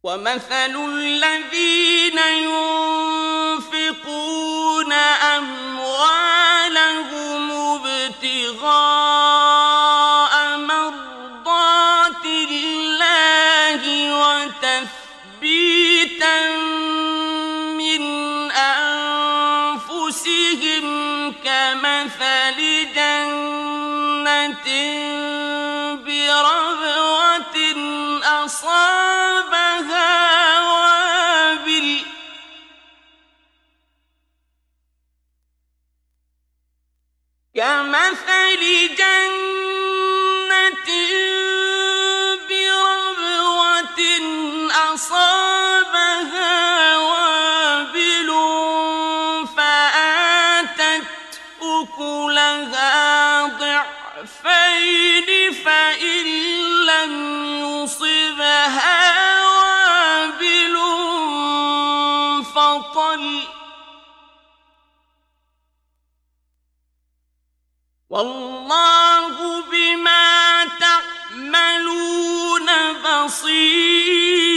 ومثل الذين ينفقون أموالهم ابتغاء مرضات الله وتثبيتا من أنفسهم كمثل جنة بربوة أصابها وابل كمثل جنة بربوة أصابها وابل فآتت أكلها ضعفين فإن لم يصبها وابل فطل والله بما تعملون بصير